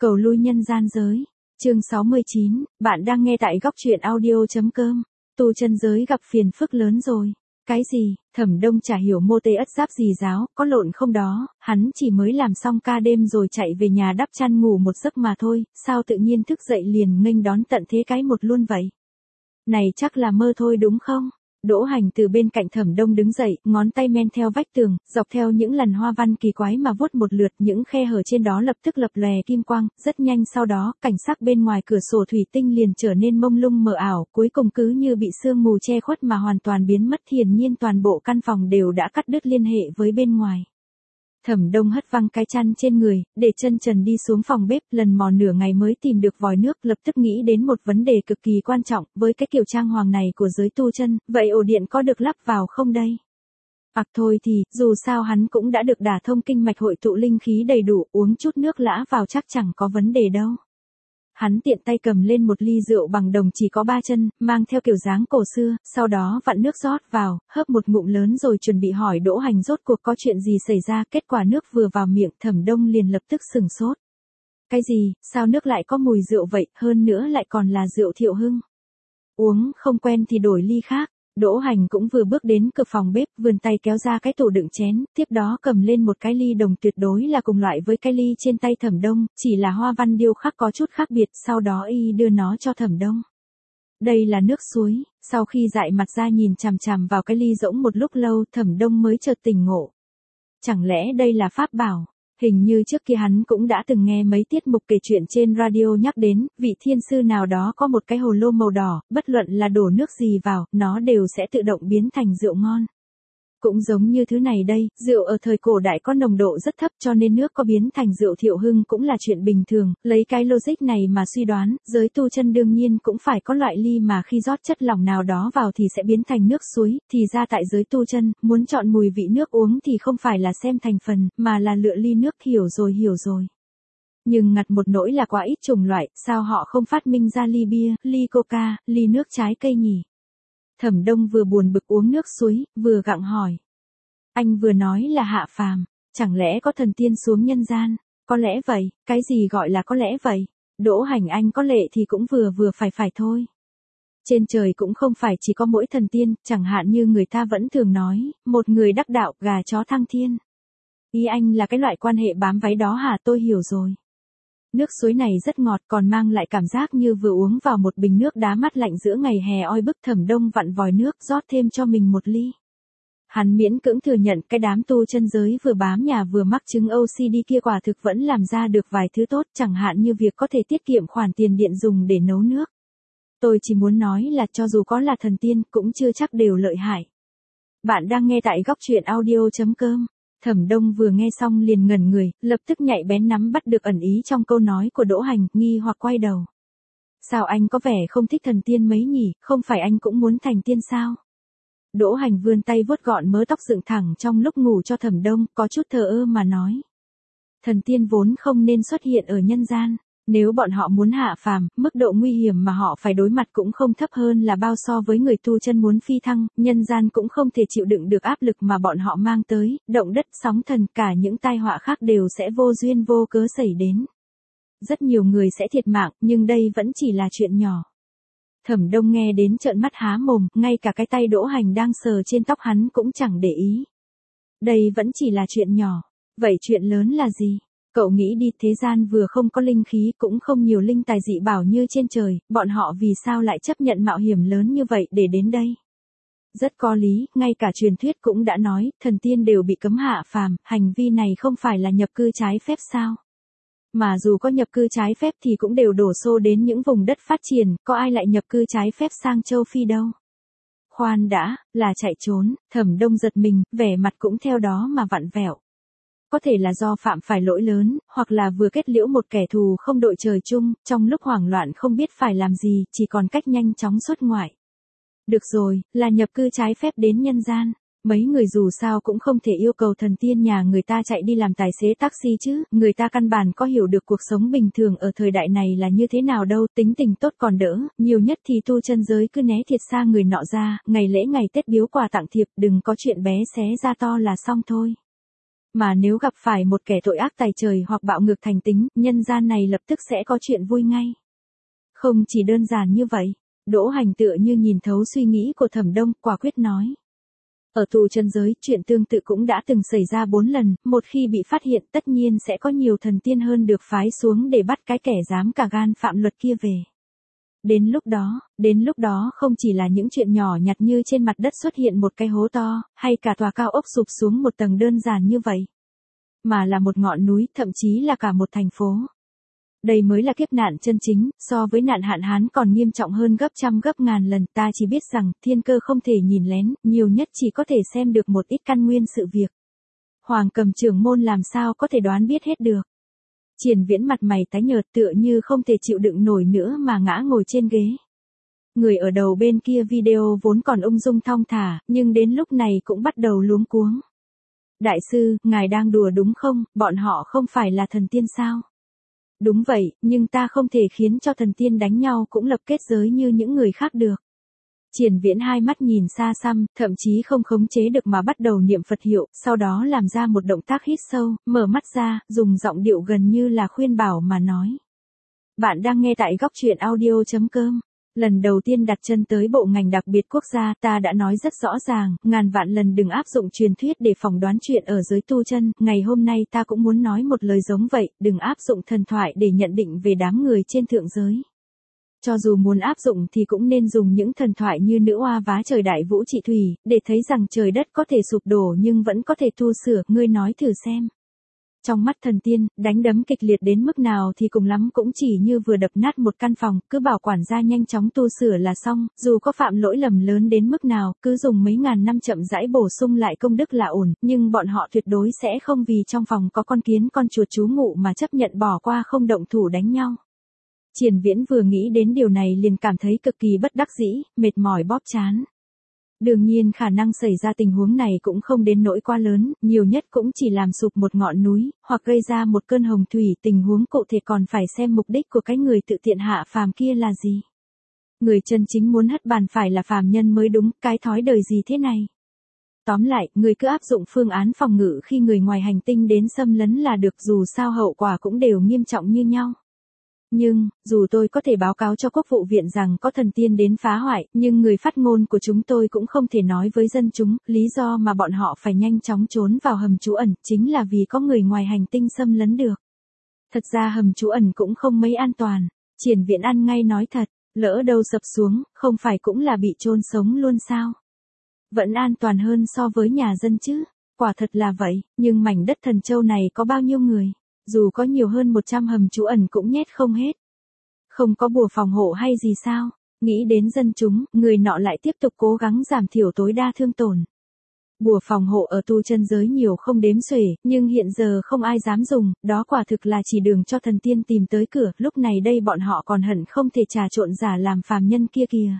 Cầu lui nhân gian giới. Chương 69, bạn đang nghe tại góc truyện audio.com. Tu chân giới gặp phiền phức lớn rồi. Cái gì? Thẩm Đông chả hiểu mô tê ất giáp gì giáo, có lộn không đó, hắn chỉ mới làm xong ca đêm rồi chạy về nhà đắp chăn ngủ một giấc mà thôi, sao tự nhiên thức dậy liền nghênh đón tận thế cái một luôn vậy? Này chắc là mơ thôi đúng không? Đỗ Hành từ bên cạnh Thẩm Đông đứng dậy, ngón tay men theo vách tường, dọc theo những lần hoa văn kỳ quái mà vuốt một lượt, những khe hở trên đó lập tức lập lòe kim quang, rất nhanh sau đó, cảnh sắc bên ngoài cửa sổ thủy tinh liền trở nên mông lung mờ ảo, cuối cùng cứ như bị sương mù che khuất mà hoàn toàn biến mất, hiển nhiên toàn bộ căn phòng đều đã cắt đứt liên hệ với bên ngoài. Thẩm Đông hất văng cái chăn trên người, để chân trần đi xuống phòng bếp, lần mò nửa ngày mới tìm được vòi nước, lập tức nghĩ đến một vấn đề cực kỳ quan trọng, với cái kiểu trang hoàng này của giới tu chân, vậy ổ điện có được lắp vào không đây? Thôi thì, dù sao hắn cũng đã được đả thông kinh mạch hội tụ linh khí đầy đủ, uống chút nước lã vào chắc chẳng có vấn đề đâu. Hắn tiện tay cầm lên một ly rượu bằng đồng chỉ có 3 chân, mang theo kiểu dáng cổ xưa, sau đó vặn nước rót vào, hớp một ngụm lớn rồi chuẩn bị hỏi Đỗ Hành rốt cuộc có chuyện gì xảy ra, kết quả nước vừa vào miệng Thẩm Đông liền lập tức sửng sốt. Cái gì, sao nước lại có mùi rượu vậy, hơn nữa lại còn là rượu Thiệu Hưng. Uống không quen thì đổi ly khác. Đỗ Hành cũng vừa bước đến cửa phòng bếp, vươn tay kéo ra cái tủ đựng chén, tiếp đó cầm lên một cái ly đồng tuyệt đối là cùng loại với cái ly trên tay Thẩm Đông, chỉ là hoa văn điêu khắc có chút khác biệt, sau đó y đưa nó cho Thẩm Đông. Đây là nước suối, sau khi dại mặt ra nhìn chằm chằm vào cái ly rỗng một lúc lâu, Thẩm Đông mới chợt tỉnh ngộ. Chẳng lẽ đây là pháp bảo? Hình như trước kia hắn cũng đã từng nghe mấy tiết mục kể chuyện trên radio nhắc đến, vị thiên sư nào đó có một cái hồ lô màu đỏ, bất luận là đổ nước gì vào, nó đều sẽ tự động biến thành rượu ngon. Cũng giống như thứ này đây, rượu ở thời cổ đại có nồng độ rất thấp cho nên nước có biến thành rượu Thiệu Hưng cũng là chuyện bình thường, lấy cái logic này mà suy đoán, giới tu chân đương nhiên cũng phải có loại ly mà khi rót chất lỏng nào đó vào thì sẽ biến thành nước suối, thì ra tại giới tu chân, muốn chọn mùi vị nước uống thì không phải là xem thành phần, mà là lựa ly nước, hiểu rồi. Nhưng ngặt một nỗi là quá ít chủng loại, sao họ không phát minh ra ly bia, ly coca, ly nước trái cây nhỉ? Thẩm Đông vừa buồn bực uống nước suối, vừa gặng hỏi. Anh vừa nói là hạ phàm, chẳng lẽ có thần tiên xuống nhân gian? Có lẽ vậy, cái gì gọi là có lẽ vậy? Đỗ Hành anh có lệ thì cũng vừa phải thôi. Trên trời cũng không phải chỉ có mỗi thần tiên, chẳng hạn như người ta vẫn thường nói, một người đắc đạo, gà chó thăng thiên. Ý anh là cái loại quan hệ bám váy đó hả? Tôi hiểu rồi. Nước suối này rất ngọt còn mang lại cảm giác như vừa uống vào một bình nước đá mát lạnh giữa ngày hè oi bức. Thẩm Đông vặn vòi nước rót thêm cho mình một ly. Hắn miễn cưỡng thừa nhận cái đám tu chân giới vừa bám nhà vừa mắc chứng OCD kia quả thực vẫn làm ra được vài thứ tốt, chẳng hạn như việc có thể tiết kiệm khoản tiền điện dùng để nấu nước. Tôi chỉ muốn nói là cho dù có là thần tiên cũng chưa chắc đều lợi hại. Bạn đang nghe tại góc truyện audio.com. Thẩm Đông vừa nghe xong liền ngẩn người, lập tức nhạy bén nắm bắt được ẩn ý trong câu nói của Đỗ Hành, nghi hoặc quay đầu. Sao anh có vẻ không thích thần tiên mấy nhỉ, không phải anh cũng muốn thành tiên sao? Đỗ Hành vươn tay vuốt gọn mớ tóc dựng thẳng trong lúc ngủ cho Thẩm Đông, có chút thờ ơ mà nói. Thần tiên vốn không nên xuất hiện ở nhân gian. Nếu bọn họ muốn hạ phàm, mức độ nguy hiểm mà họ phải đối mặt cũng không thấp hơn là bao so với người tu chân muốn phi thăng, nhân gian cũng không thể chịu đựng được áp lực mà bọn họ mang tới, động đất, sóng thần, cả những tai họa khác đều sẽ vô duyên vô cớ xảy đến. Rất nhiều người sẽ thiệt mạng, nhưng đây vẫn chỉ là chuyện nhỏ. Thẩm Đông nghe đến trợn mắt há mồm, ngay cả cái tay Đỗ Hành đang sờ trên tóc hắn cũng chẳng để ý. Đây vẫn chỉ là chuyện nhỏ, vậy chuyện lớn là gì? Cậu nghĩ đi, thế gian vừa không có linh khí cũng không nhiều linh tài dị bảo như trên trời, bọn họ vì sao lại chấp nhận mạo hiểm lớn như vậy để đến đây? Rất có lý, ngay cả truyền thuyết cũng đã nói, thần tiên đều bị cấm hạ phàm, hành vi này không phải là nhập cư trái phép sao? Mà dù có nhập cư trái phép thì cũng đều đổ xô đến những vùng đất phát triển, có ai lại nhập cư trái phép sang châu Phi đâu? Khoan đã, là chạy trốn, Thẩm Đông giật mình, vẻ mặt cũng theo đó mà vặn vẹo. Có thể là do phạm phải lỗi lớn, hoặc là vừa kết liễu một kẻ thù không đội trời chung, trong lúc hoảng loạn không biết phải làm gì, chỉ còn cách nhanh chóng xuất ngoại. Được rồi, là nhập cư trái phép đến nhân gian. Mấy người dù sao cũng không thể yêu cầu thần tiên nhà người ta chạy đi làm tài xế taxi chứ, người ta căn bản có hiểu được cuộc sống bình thường ở thời đại này là như thế nào đâu, tính tình tốt còn đỡ, nhiều nhất thì tu chân giới cứ né thiệt xa người nọ ra, ngày lễ ngày Tết biếu quà tặng thiệp, đừng có chuyện bé xé ra to là xong thôi. Mà nếu gặp phải một kẻ tội ác tày trời hoặc bạo ngược thành tính, nhân gian này lập tức sẽ có chuyện vui ngay. Không chỉ đơn giản như vậy, Đỗ Hành tựa như nhìn thấu suy nghĩ của Thẩm Đông, quả quyết nói. Ở tù chân giới, chuyện tương tự cũng đã từng xảy ra 4 lần, một khi bị phát hiện tất nhiên sẽ có nhiều thần tiên hơn được phái xuống để bắt cái kẻ dám cả gan phạm luật kia về. Đến lúc đó không chỉ là những chuyện nhỏ nhặt như trên mặt đất xuất hiện một cái hố to, hay cả tòa cao ốc sụp xuống một tầng đơn giản như vậy, mà là một ngọn núi, thậm chí là cả một thành phố. Đây mới là kiếp nạn chân chính, so với nạn hạn hán còn nghiêm trọng hơn gấp trăm gấp ngàn lần. Ta chỉ biết rằng, thiên cơ không thể nhìn lén, nhiều nhất chỉ có thể xem được một ít căn nguyên sự việc. Hoàng Cầm trưởng môn làm sao có thể đoán biết hết được. Triển Viễn mặt mày tái nhợt tựa như không thể chịu đựng nổi nữa mà ngã ngồi trên ghế. Người ở đầu bên kia video vốn còn ung dung thong thả, nhưng đến lúc này cũng bắt đầu luống cuống. Đại sư, ngài đang đùa đúng không, bọn họ không phải là thần tiên sao? Đúng vậy, nhưng ta không thể khiến cho thần tiên đánh nhau cũng lập kết giới như những người khác được. Triển Viễn hai mắt nhìn xa xăm, thậm chí không khống chế được mà bắt đầu niệm Phật hiệu, sau đó làm ra một động tác hít sâu, mở mắt ra, dùng giọng điệu gần như là khuyên bảo mà nói. Bạn đang nghe tại góc truyện audio.com. Lần đầu tiên đặt chân tới bộ ngành đặc biệt quốc gia, ta đã nói rất rõ ràng, ngàn vạn lần đừng áp dụng truyền thuyết để phỏng đoán chuyện ở giới tu chân, ngày hôm nay ta cũng muốn nói một lời giống vậy, đừng áp dụng thần thoại để nhận định về đám người trên thượng giới. Cho dù muốn áp dụng thì cũng nên dùng những thần thoại như nữ oa vá trời đại vũ trị thủy, để thấy rằng trời đất có thể sụp đổ nhưng vẫn có thể tu sửa, ngươi nói thử xem. Trong mắt thần tiên, đánh đấm kịch liệt đến mức nào thì cùng lắm cũng chỉ như vừa đập nát một căn phòng, cứ bảo quản gia nhanh chóng tu sửa là xong, dù có phạm lỗi lầm lớn đến mức nào, cứ dùng mấy ngàn năm chậm rãi bổ sung lại công đức là ổn, nhưng bọn họ tuyệt đối sẽ không vì trong phòng có con kiến con chuột trú ngụ mà chấp nhận bỏ qua không động thủ đánh nhau. Triển Viễn vừa nghĩ đến điều này liền cảm thấy cực kỳ bất đắc dĩ, mệt mỏi bóp trán. Đương nhiên khả năng xảy ra tình huống này cũng không đến nỗi quá lớn, nhiều nhất cũng chỉ làm sụp một ngọn núi, hoặc gây ra một cơn hồng thủy, tình huống cụ thể còn phải xem mục đích của cái người tự tiện hạ phàm kia là gì. Người chân chính muốn hất bàn phải là phàm nhân mới đúng, cái thói đời gì thế này. Tóm lại, người cứ áp dụng phương án phòng ngự khi người ngoài hành tinh đến xâm lấn là được, dù sao hậu quả cũng đều nghiêm trọng như nhau. Nhưng, dù tôi có thể báo cáo cho quốc vụ viện rằng có thần tiên đến phá hoại, nhưng người phát ngôn của chúng tôi cũng không thể nói với dân chúng, lý do mà bọn họ phải nhanh chóng trốn vào hầm trú ẩn, chính là vì có người ngoài hành tinh xâm lấn được. Thật ra hầm trú ẩn cũng không mấy an toàn, Triển Viễn ăn ngay nói thật, lỡ đâu sập xuống, không phải cũng là bị chôn sống luôn sao? Vẫn an toàn hơn so với nhà dân chứ, quả thật là vậy, nhưng mảnh đất Thần Châu này có bao nhiêu người? Dù có nhiều hơn 100 hầm trú ẩn cũng nhét không hết. Không có bùa phòng hộ hay gì sao? Nghĩ đến dân chúng, người nọ lại tiếp tục cố gắng giảm thiểu tối đa thương tổn. Bùa phòng hộ ở tu chân giới nhiều không đếm xuể, nhưng hiện giờ không ai dám dùng, đó quả thực là chỉ đường cho thần tiên tìm tới cửa, lúc này đây bọn họ còn hận không thể trà trộn giả làm phàm nhân kia kìa.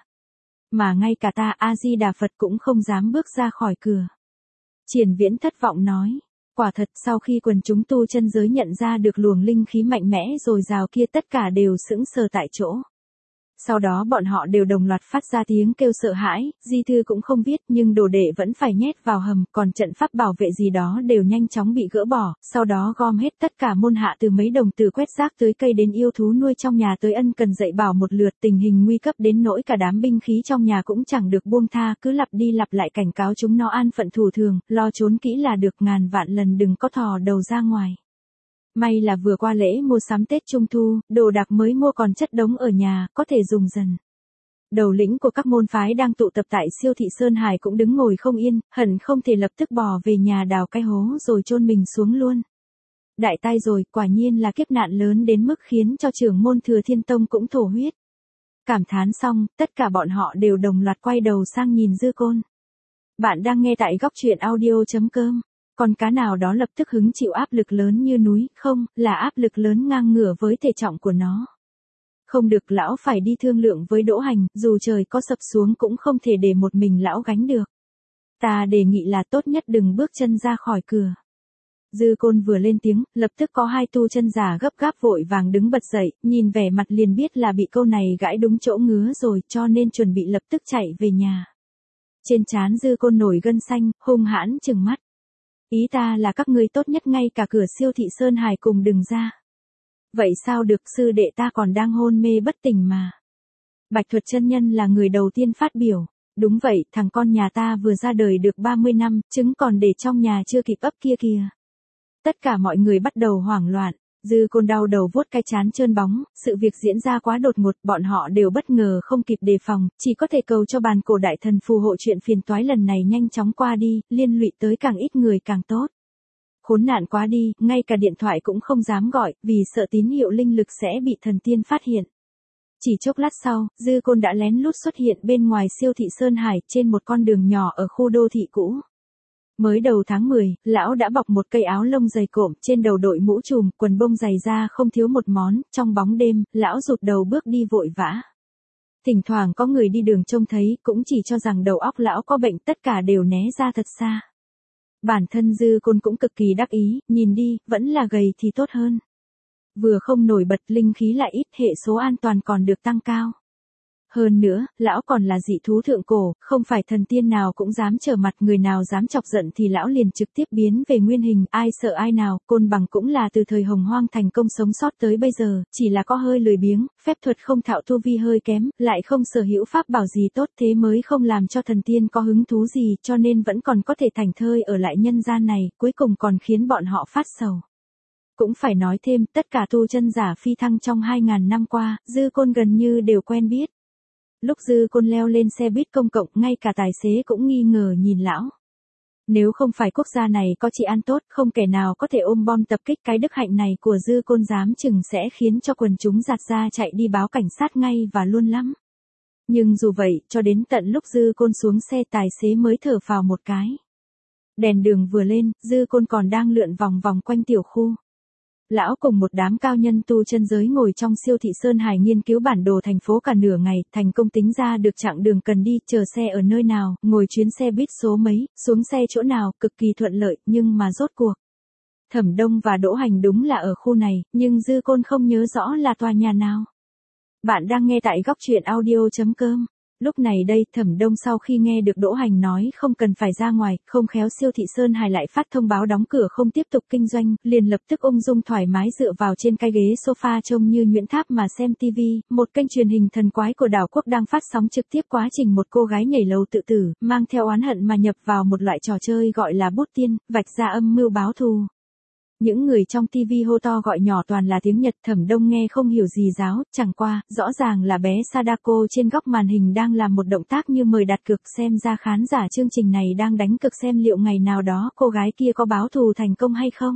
Mà ngay cả ta A-di-đà Phật cũng không dám bước ra khỏi cửa. Triển Viễn thất vọng nói. Quả thật sau khi quần chúng tu chân giới nhận ra được luồng linh khí mạnh mẽ dồi dào kia tất cả đều sững sờ tại chỗ. Sau đó bọn họ đều đồng loạt phát ra tiếng kêu sợ hãi, di thư cũng không viết nhưng đồ đệ vẫn phải nhét vào hầm, còn trận pháp bảo vệ gì đó đều nhanh chóng bị gỡ bỏ, sau đó gom hết tất cả môn hạ từ mấy đồng tử quét rác tới cây đến yêu thú nuôi trong nhà tới ân cần dạy bảo một lượt, tình hình nguy cấp đến nỗi cả đám binh khí trong nhà cũng chẳng được buông tha, cứ lặp đi lặp lại cảnh cáo chúng nó an phận thủ thường, lo trốn kỹ là được, ngàn vạn lần đừng có thò đầu ra ngoài. May là vừa qua lễ mua sắm Tết Trung Thu, đồ đạc mới mua còn chất đống ở nhà, có thể dùng dần. Đầu lĩnh của các môn phái đang tụ tập tại siêu thị Sơn Hải cũng đứng ngồi không yên, hận không thể lập tức bò về nhà đào cái hố rồi chôn mình xuống luôn. Đại tai rồi, quả nhiên là kiếp nạn lớn đến mức khiến cho trưởng môn Thừa Thiên Tông cũng thổ huyết. Cảm thán xong, tất cả bọn họ đều đồng loạt quay đầu sang nhìn Dư Côn. Bạn đang nghe tại góc truyện audio.com. Con cá nào đó lập tức hứng chịu áp lực lớn như núi, không, là áp lực lớn ngang ngửa với thể trọng của nó. Không được, lão phải đi thương lượng với Đỗ Hành, dù trời có sập xuống cũng không thể để một mình lão gánh được. Ta đề nghị là tốt nhất đừng bước chân ra khỏi cửa. Dư Côn vừa lên tiếng, lập tức có hai tu chân giả gấp gáp vội vàng đứng bật dậy, nhìn vẻ mặt liền biết là bị câu này gãi đúng chỗ ngứa rồi, cho nên chuẩn bị lập tức chạy về nhà. Trên trán Dư Côn nổi gân xanh, hung hãn trừng mắt. Ý ta là các ngươi tốt nhất ngay cả cửa siêu thị Sơn Hải cùng đừng ra. Vậy sao được, sư đệ ta còn đang hôn mê bất tỉnh mà. Bạch Thuật chân nhân là người đầu tiên phát biểu. Đúng vậy, thằng con nhà ta vừa ra đời được 30 năm, trứng còn để trong nhà chưa kịp ấp kia kìa. Tất cả mọi người bắt đầu hoảng loạn. Dư Côn đau đầu vuốt cái trán trơn bóng, sự việc diễn ra quá đột ngột, bọn họ đều bất ngờ không kịp đề phòng, chỉ có thể cầu cho bàn cổ đại thần phù hộ chuyện phiền toái lần này nhanh chóng qua đi, liên lụy tới càng ít người càng tốt. Khốn nạn quá đi, ngay cả điện thoại cũng không dám gọi, vì sợ tín hiệu linh lực sẽ bị thần tiên phát hiện. Chỉ chốc lát sau, Dư Côn đã lén lút xuất hiện bên ngoài siêu thị Sơn Hải trên một con đường nhỏ ở khu đô thị cũ. Mới đầu tháng 10, lão đã bọc một cây áo lông dày cộm, trên đầu đội mũ trùm, quần bông dày da không thiếu một món, trong bóng đêm, lão rụt đầu bước đi vội vã. Thỉnh thoảng có người đi đường trông thấy, cũng chỉ cho rằng đầu óc lão có bệnh, tất cả đều né ra thật xa. Bản thân Dư Côn cũng cực kỳ đắc ý, nhìn đi, vẫn là gầy thì tốt hơn. Vừa không nổi bật, linh khí lại ít, hệ số an toàn còn được tăng cao. Hơn nữa, lão còn là dị thú thượng cổ, không phải thần tiên nào cũng dám trở mặt, người nào dám chọc giận thì lão liền trực tiếp biến về nguyên hình, ai sợ ai nào. Côn Bằng cũng là từ thời Hồng Hoang thành công sống sót tới bây giờ, chỉ là có hơi lười biếng, phép thuật không thạo, tu vi hơi kém, lại không sở hữu pháp bảo gì tốt, thế mới không làm cho thần tiên có hứng thú gì, cho nên vẫn còn có thể thảnh thơi ở lại nhân gian này, cuối cùng còn khiến bọn họ phát sầu. Cũng phải nói thêm, tất cả tu chân giả phi thăng trong 2.000 năm qua, Dư Côn gần như đều quen biết. Lúc Dư Côn leo lên xe buýt công cộng, ngay cả tài xế cũng nghi ngờ nhìn lão. Nếu không phải quốc gia này có trị an tốt, không kẻ nào có thể ôm bom tập kích, cái đức hạnh này của Dư Côn dám chừng sẽ khiến cho quần chúng giạt ra chạy đi báo cảnh sát ngay và luôn lắm. Nhưng dù vậy, cho đến tận lúc Dư Côn xuống xe, tài xế mới thở phào một cái. Đèn đường vừa lên, Dư Côn còn đang lượn vòng vòng quanh tiểu khu. Lão cùng một đám cao nhân tu chân giới ngồi trong siêu thị Sơn Hải nghiên cứu bản đồ thành phố cả nửa ngày, thành công tính ra được chặng đường cần đi, chờ xe ở nơi nào, ngồi chuyến xe buýt số mấy, xuống xe chỗ nào, cực kỳ thuận lợi, nhưng mà rốt cuộc. Thẩm Đông và Đỗ Hành đúng là ở khu này, nhưng Dư Côn không nhớ rõ là tòa nhà nào. Bạn đang nghe tại góc truyện audio.com. Lúc này đây, Thẩm Đông sau khi nghe được Đỗ Hành nói không cần phải ra ngoài, không khéo siêu thị Sơn Hải lại phát thông báo đóng cửa không tiếp tục kinh doanh, liền lập tức ung dung thoải mái dựa vào trên cái ghế sofa trông như nhuyễn tháp mà xem TV, một kênh truyền hình thần quái của đảo quốc đang phát sóng trực tiếp quá trình một cô gái nhảy lầu tự tử, mang theo oán hận mà nhập vào một loại trò chơi gọi là bút tiên, vạch ra âm mưu báo thù. Những người trong TV hô to gọi nhỏ toàn là tiếng Nhật, Thẩm Đông nghe không hiểu gì giáo, chẳng qua, rõ ràng là bé Sadako trên góc màn hình đang làm một động tác như mời đặt cược, xem ra khán giả chương trình này đang đánh cược xem liệu ngày nào đó cô gái kia có báo thù thành công hay không.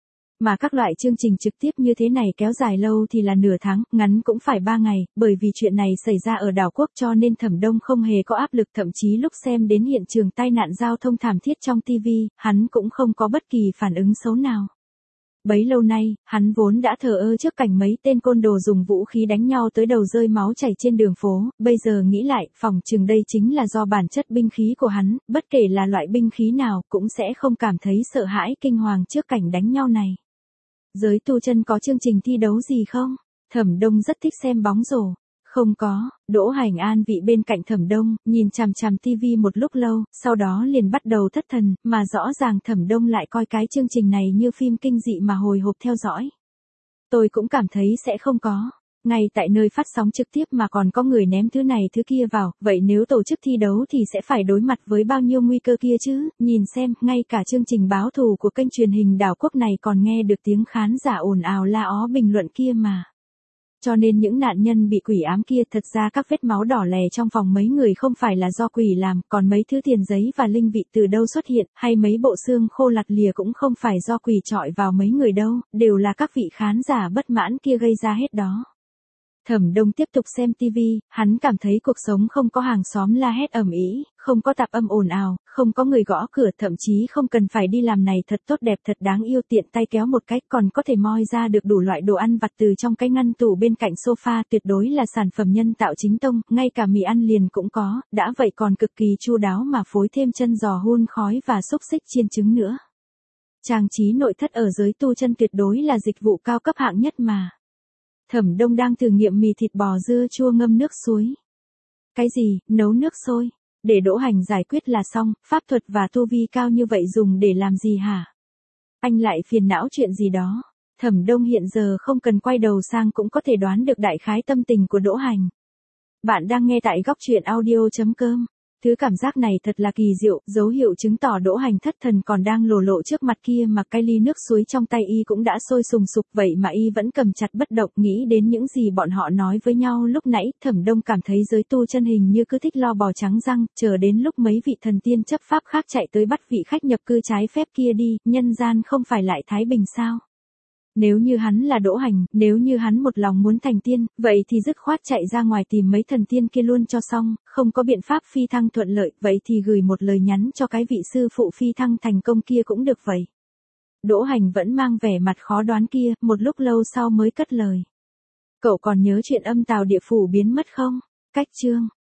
Mà các loại chương trình trực tiếp như thế này kéo dài lâu thì là nửa tháng, ngắn cũng phải 3 ngày, bởi vì chuyện này xảy ra ở đảo quốc cho nên Thẩm Đông không hề có áp lực, thậm chí lúc xem đến hiện trường tai nạn giao thông thảm thiết trong TV, hắn cũng không có bất kỳ phản ứng xấu nào. Bấy lâu nay, hắn vốn đã thờ ơ trước cảnh mấy tên côn đồ dùng vũ khí đánh nhau tới đầu rơi máu chảy trên đường phố, bây giờ nghĩ lại, phỏng chừng đây chính là do bản chất binh khí của hắn, bất kể là loại binh khí nào, cũng sẽ không cảm thấy sợ hãi kinh hoàng trước cảnh đánh nhau này. Giới tu chân có chương trình thi đấu gì không? Thẩm Đông rất thích xem bóng rổ. Không có. Đỗ Hành an vị bên cạnh Thẩm Đông, nhìn chằm chằm tivi một lúc lâu, sau đó liền bắt đầu thất thần, mà rõ ràng Thẩm Đông lại coi cái chương trình này như phim kinh dị mà hồi hộp theo dõi. Tôi cũng cảm thấy sẽ không có. Ngay tại nơi phát sóng trực tiếp mà còn có người ném thứ này thứ kia vào, vậy nếu tổ chức thi đấu thì sẽ phải đối mặt với bao nhiêu nguy cơ kia chứ, nhìn xem, ngay cả chương trình báo thù của kênh truyền hình đảo quốc này còn nghe được tiếng khán giả ồn ào la ó bình luận kia mà. Cho nên những nạn nhân bị quỷ ám kia, thật ra các vết máu đỏ lè trong phòng mấy người không phải là do quỷ làm, còn mấy thứ tiền giấy và linh vị từ đâu xuất hiện, hay mấy bộ xương khô lặt lìa cũng không phải do quỷ chọi vào mấy người đâu, đều là các vị khán giả bất mãn kia gây ra hết đó. Thẩm Đông tiếp tục xem TV, hắn cảm thấy cuộc sống không có hàng xóm la hét ầm ĩ, không có tạp âm ồn ào, không có người gõ cửa, thậm chí không cần phải đi làm này thật tốt đẹp thật đáng yêu, tiện tay kéo một cái còn có thể moi ra được đủ loại đồ ăn vặt từ trong cái ngăn tủ bên cạnh sofa, tuyệt đối là sản phẩm nhân tạo chính tông, ngay cả mì ăn liền cũng có, đã vậy còn cực kỳ chu đáo mà phối thêm chân giò hun khói và xúc xích chiên trứng nữa. Trang trí nội thất ở giới tu chân tuyệt đối là dịch vụ cao cấp hạng nhất mà. Thẩm Đông đang thử nghiệm mì thịt bò dưa chua ngâm nước suối. Cái gì, nấu nước sôi? Để Đỗ Hành giải quyết là xong, pháp thuật và tu vi cao như vậy dùng để làm gì hả? Anh lại phiền não chuyện gì đó. Thẩm Đông hiện giờ không cần quay đầu sang cũng có thể đoán được đại khái tâm tình của Đỗ Hành. Bạn đang nghe tại góc truyện audio.com. Thứ cảm giác này thật là kỳ diệu, dấu hiệu chứng tỏ Đỗ Hành thất thần còn đang lồ lộ trước mặt kia mà cái ly nước suối trong tay y cũng đã sôi sùng sục vậy mà y vẫn cầm chặt bất động, nghĩ đến những gì bọn họ nói với nhau lúc nãy. Thẩm Đông cảm thấy giới tu chân hình như cứ thích lo bò trắng răng, chờ đến lúc mấy vị thần tiên chấp pháp khác chạy tới bắt vị khách nhập cư trái phép kia đi, nhân gian không phải lại thái bình sao? Nếu như hắn là Đỗ Hành, nếu như hắn một lòng muốn thành tiên, vậy thì dứt khoát chạy ra ngoài tìm mấy thần tiên kia luôn cho xong, không có biện pháp phi thăng thuận lợi, vậy thì gửi một lời nhắn cho cái vị sư phụ phi thăng thành công kia cũng được vậy. Đỗ Hành vẫn mang vẻ mặt khó đoán kia, một lúc lâu sau mới cất lời. Cậu còn nhớ chuyện âm tào địa phủ biến mất không? Cách chương.